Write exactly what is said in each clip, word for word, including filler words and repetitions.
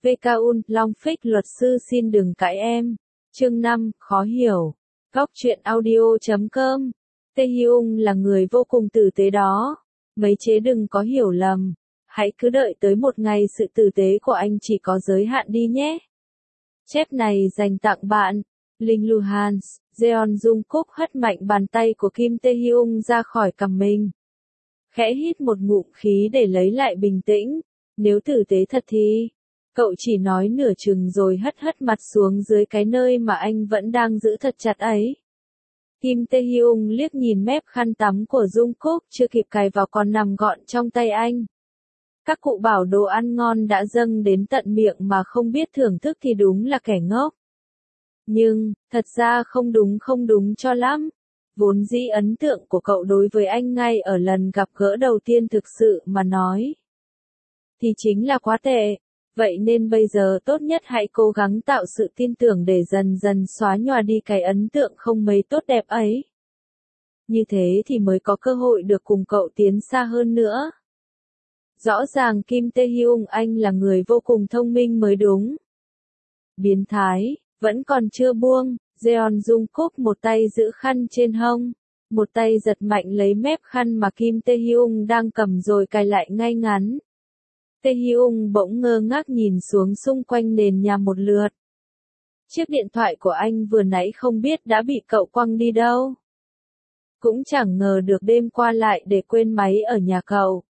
vê ca un, Long Phích luật sư xin đừng cãi em. Chương năm, khó hiểu. Góc truyện audio chấm com. Tae Hyung là người vô cùng tử tế đó. Mấy chế đừng có hiểu lầm. Hãy cứ đợi tới một ngày sự tử tế của anh chỉ có giới hạn đi nhé. Chép này dành tặng bạn. Linh Luhan, Jeon Jungkook hất mạnh bàn tay của Kim Tae Hyung ra khỏi cằm mình. Khẽ hít một ngụm khí để lấy lại bình tĩnh. Nếu tử tế thật thì, cậu chỉ nói nửa chừng rồi hất hất mặt xuống dưới cái nơi mà anh vẫn đang giữ thật chặt ấy. Kim Tae Hyung liếc nhìn mép khăn tắm của Jungkook chưa kịp cài vào còn nằm gọn trong tay anh. Các cụ bảo đồ ăn ngon đã dâng đến tận miệng mà không biết thưởng thức thì đúng là kẻ ngốc. Nhưng, thật ra không đúng không đúng cho lắm. Vốn dĩ ấn tượng của cậu đối với anh ngay ở lần gặp gỡ đầu tiên thực sự mà nói thì chính là quá tệ. Vậy nên bây giờ tốt nhất hãy cố gắng tạo sự tin tưởng để dần dần xóa nhòa đi cái ấn tượng không mấy tốt đẹp ấy. Như thế thì mới có cơ hội được cùng cậu tiến xa hơn nữa. Rõ ràng Kim Tae Hyung anh là người vô cùng thông minh mới đúng. Biến thái, vẫn còn chưa buông, Jeon Jungkook một tay giữ khăn trên hông, một tay giật mạnh lấy mép khăn mà Kim Tae Hyung đang cầm rồi cài lại ngay ngắn. Tae Hyung bỗng ngơ ngác nhìn xuống xung quanh nền nhà một lượt. Chiếc điện thoại của anh vừa nãy không biết đã bị cậu quăng đi đâu. Cũng chẳng ngờ được đêm qua lại để quên máy ở nhà cậu.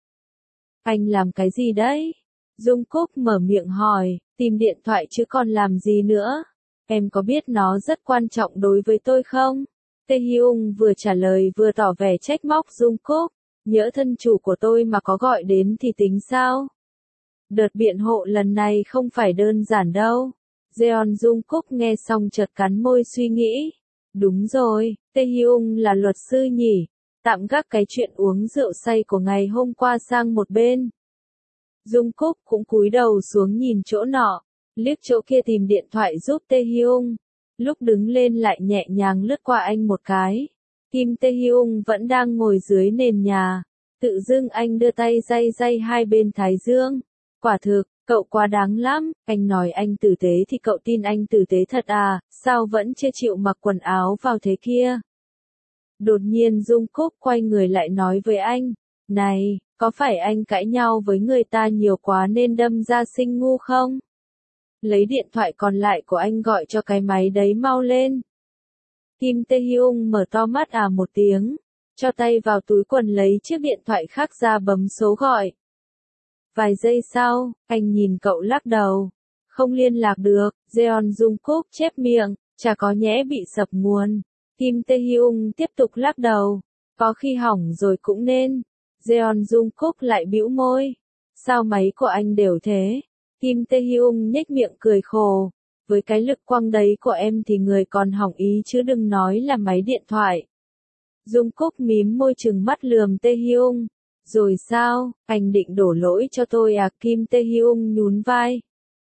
Anh làm cái gì đấy? Jungkook mở miệng hỏi, tìm điện thoại chứ còn làm gì nữa? Em có biết nó rất quan trọng đối với tôi không? Tae Hyung vừa trả lời vừa tỏ vẻ trách móc Jungkook, nhỡ thân chủ của tôi mà có gọi đến thì tính sao? Đợt biện hộ lần này không phải đơn giản đâu. Jeon Jungkook nghe xong chợt cắn môi suy nghĩ. Đúng rồi, Tae Hyung là luật sư nhỉ? Tạm gác cái chuyện uống rượu say của ngày hôm qua sang một bên. Jungkook cũng cúi đầu xuống nhìn chỗ nọ, liếc chỗ kia tìm điện thoại giúp Tae Hyung. Lúc đứng lên lại nhẹ nhàng lướt qua anh một cái. Kim Tae Hyung vẫn đang ngồi dưới nền nhà. Tự dưng anh đưa tay day day hai bên thái dương. Quả thực, cậu quá đáng lắm, anh nói anh tử tế thì cậu tin anh tử tế thật à, sao vẫn chưa chịu mặc quần áo vào thế kia? Đột nhiên Jungkook quay người lại nói với anh, này, có phải anh cãi nhau với người ta nhiều quá nên đâm ra sinh ngu không? Lấy điện thoại còn lại của anh gọi cho cái máy đấy mau lên. Kim Tae Hyung mở to mắt à một tiếng, cho tay vào túi quần lấy chiếc điện thoại khác ra bấm số gọi. Vài giây sau, anh nhìn cậu lắc đầu. Không liên lạc được, Jeon Jungkook chép miệng, chả có nhẽ bị sập nguồn. Kim Tae Hyung tiếp tục lắc đầu. Có khi hỏng rồi cũng nên. Jeon Jungkook lại bĩu môi. Sao máy của anh đều thế? Kim Tae Hyung nhếch miệng cười khổ. Với cái lực quăng đấy của em thì người còn hỏng ý chứ đừng nói là máy điện thoại. Jungkook mím môi trừng mắt lườm Tae Hyung. Rồi sao, anh định đổ lỗi cho tôi à? Kim Tae Hyung nhún vai.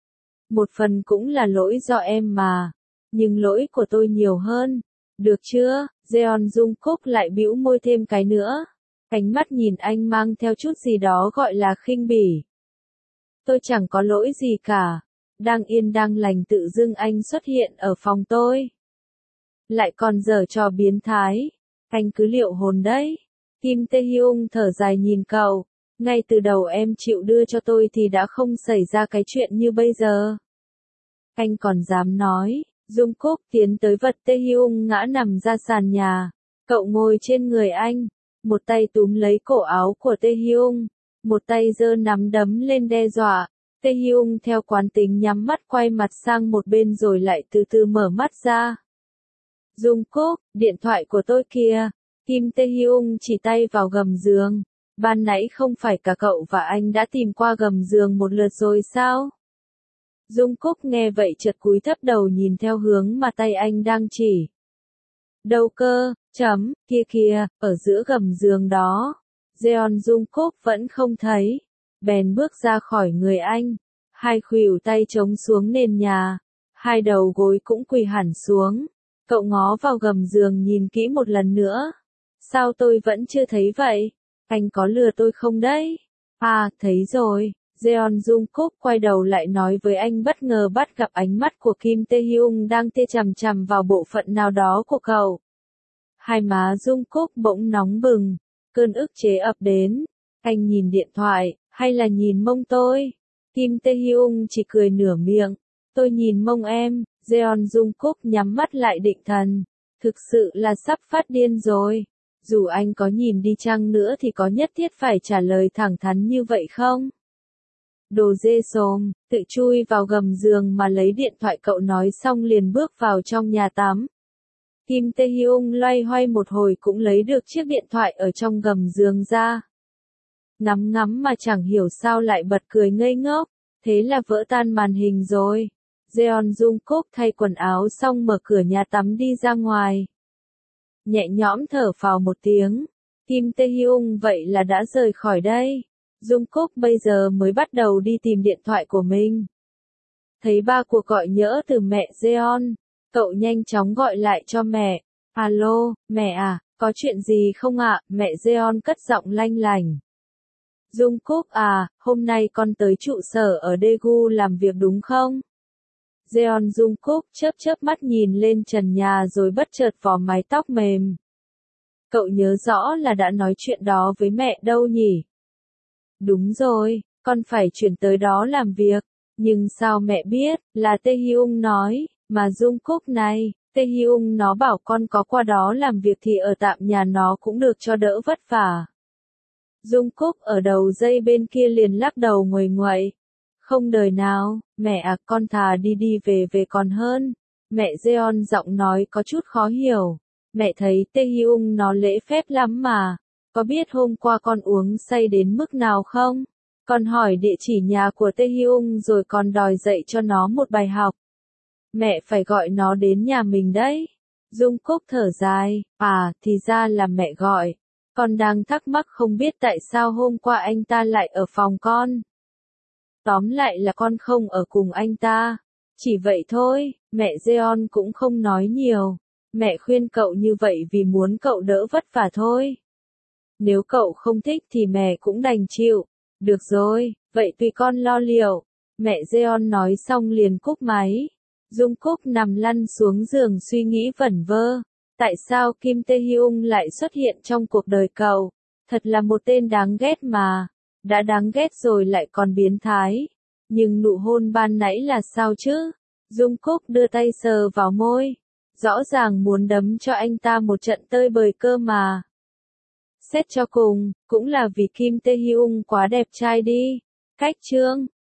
Một phần cũng là lỗi do em mà. Nhưng lỗi của tôi nhiều hơn. Được chưa? Jeon Jungkook lại bĩu môi thêm cái nữa. Ánh mắt nhìn anh mang theo chút gì đó gọi là khinh bỉ. Tôi chẳng có lỗi gì cả. Đang yên đang lành tự dưng anh xuất hiện ở phòng tôi. Lại còn giở trò biến thái. Anh cứ liệu hồn đấy. Kim Tae Hyung thở dài nhìn cậu. Ngay từ đầu em chịu đưa cho tôi thì đã không xảy ra cái chuyện như bây giờ. Anh còn dám nói. Jungkook tiến tới vật Tae Hyung ngã nằm ra sàn nhà. Cậu ngồi trên người anh. Một tay túm lấy cổ áo của Tae Hyung. Một tay giơ nắm đấm lên đe dọa. Tae Hyung theo quán tính nhắm mắt quay mặt sang một bên rồi lại từ từ mở mắt ra. Jungkook, điện thoại của tôi kìa. Kim Tae Hyung chỉ tay vào gầm giường. Ban nãy không phải cả cậu và anh đã tìm qua gầm giường một lượt rồi sao? Jungkook nghe vậy chợt cúi thấp đầu nhìn theo hướng mà tay anh đang chỉ. Đâu cơ, chấm, kia kìa, ở giữa gầm giường đó. Jeon Jungkook vẫn không thấy. Bèn bước ra khỏi người anh. Hai khuỷu tay chống xuống nền nhà. Hai đầu gối cũng quỳ hẳn xuống. Cậu ngó vào gầm giường nhìn kỹ một lần nữa. Sao tôi vẫn chưa thấy vậy? Anh có lừa tôi không đấy? À, thấy rồi. Jeon Jungkook quay đầu lại nói với anh, bất ngờ bắt gặp ánh mắt của Kim Tae-hyung đang tia chằm chằm vào bộ phận nào đó của cậu. Hai má Jungkook bỗng nóng bừng, cơn ức chế ập đến. Anh nhìn điện thoại, hay là nhìn mông tôi? Kim Tae-hyung chỉ cười nửa miệng. Tôi nhìn mông em. Jeon Jungkook nhắm mắt lại định thần. Thực sự là sắp phát điên rồi. Dù anh có nhìn đi chăng nữa thì có nhất thiết phải trả lời thẳng thắn như vậy không? Đồ dê xồm, tự chui vào gầm giường mà lấy điện thoại, cậu nói xong liền bước vào trong nhà tắm. Kim Tae-hyung loay hoay một hồi cũng lấy được chiếc điện thoại ở trong gầm giường ra. Ngắm ngắm mà chẳng hiểu sao lại bật cười ngây ngốc, thế là vỡ tan màn hình rồi. Jeon Jungkook thay quần áo xong mở cửa nhà tắm đi ra ngoài. Nhẹ nhõm thở phào một tiếng. Kim Tae-hyung vậy là đã rời khỏi đây. Jungkook bây giờ mới bắt đầu đi tìm điện thoại của mình. Thấy ba cuộc gọi nhỡ từ mẹ Jeon, cậu nhanh chóng gọi lại cho mẹ. Alo, mẹ à, có chuyện gì không ạ? Mẹ Jeon cất giọng lanh lành. Jungkook à, hôm nay con tới trụ sở ở Daegu làm việc đúng không? Jeon Jungkook chớp chớp mắt nhìn lên trần nhà rồi bất chợt vò mái tóc mềm. Cậu nhớ rõ là đã nói chuyện đó với mẹ đâu nhỉ? Đúng rồi, con phải chuyển tới đó làm việc. Nhưng sao mẹ biết? Là Tae-hyung nói, mà Jungkook này, Tae-hyung nó bảo con có qua đó làm việc thì ở tạm nhà nó cũng được cho đỡ vất vả. Jungkook ở đầu dây bên kia liền lắc đầu nguầy nguậy. Không đời nào, mẹ à, con thà đi đi về về còn hơn. Mẹ Jeon giọng nói có chút khó hiểu. Mẹ thấy Tae-hyung nó lễ phép lắm mà. Có biết hôm qua con uống say đến mức nào không? Con hỏi địa chỉ nhà của Tae-hyung rồi còn đòi dạy cho nó một bài học. Mẹ phải gọi nó đến nhà mình đấy. Jungkook thở dài, à, thì ra là mẹ gọi. Con đang thắc mắc không biết tại sao hôm qua anh ta lại ở phòng con. Tóm lại là con không ở cùng anh ta. Chỉ vậy thôi, mẹ Jeon cũng không nói nhiều. Mẹ khuyên cậu như vậy vì muốn cậu đỡ vất vả thôi. Nếu cậu không thích thì mẹ cũng đành chịu. Được rồi, vậy tùy con lo liệu. Mẹ Jeon nói xong liền cúp máy. Jungkook nằm lăn xuống giường suy nghĩ vẩn vơ. Tại sao Kim Tae-hyung lại xuất hiện trong cuộc đời cậu? Thật là một tên đáng ghét mà. Đã đáng ghét rồi lại còn biến thái. Nhưng nụ hôn ban nãy là sao chứ? Jungkook đưa tay sờ vào môi. Rõ ràng muốn đấm cho anh ta một trận tơi bời cơ mà. Xét cho cùng, cũng là vì Kim Tae-hyung quá đẹp trai đi. Cách chương